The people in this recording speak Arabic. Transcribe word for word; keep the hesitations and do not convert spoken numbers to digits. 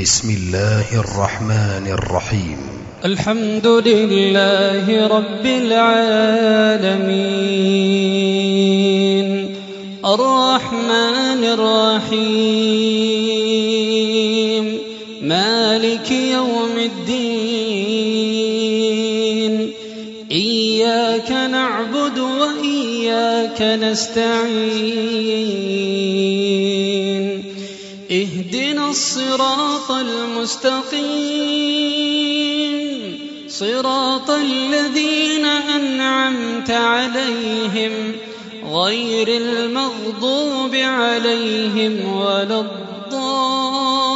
بسم الله الرحمن الرحيم. الحمد لله رب العالمين الرحمن الرحيم مالك يوم الدين إياك نعبد وإياك نستعين اهدنا الصراط المستقيم صراط الذين أنعمت عليهم غير المغضوب عليهم ولا الضالين.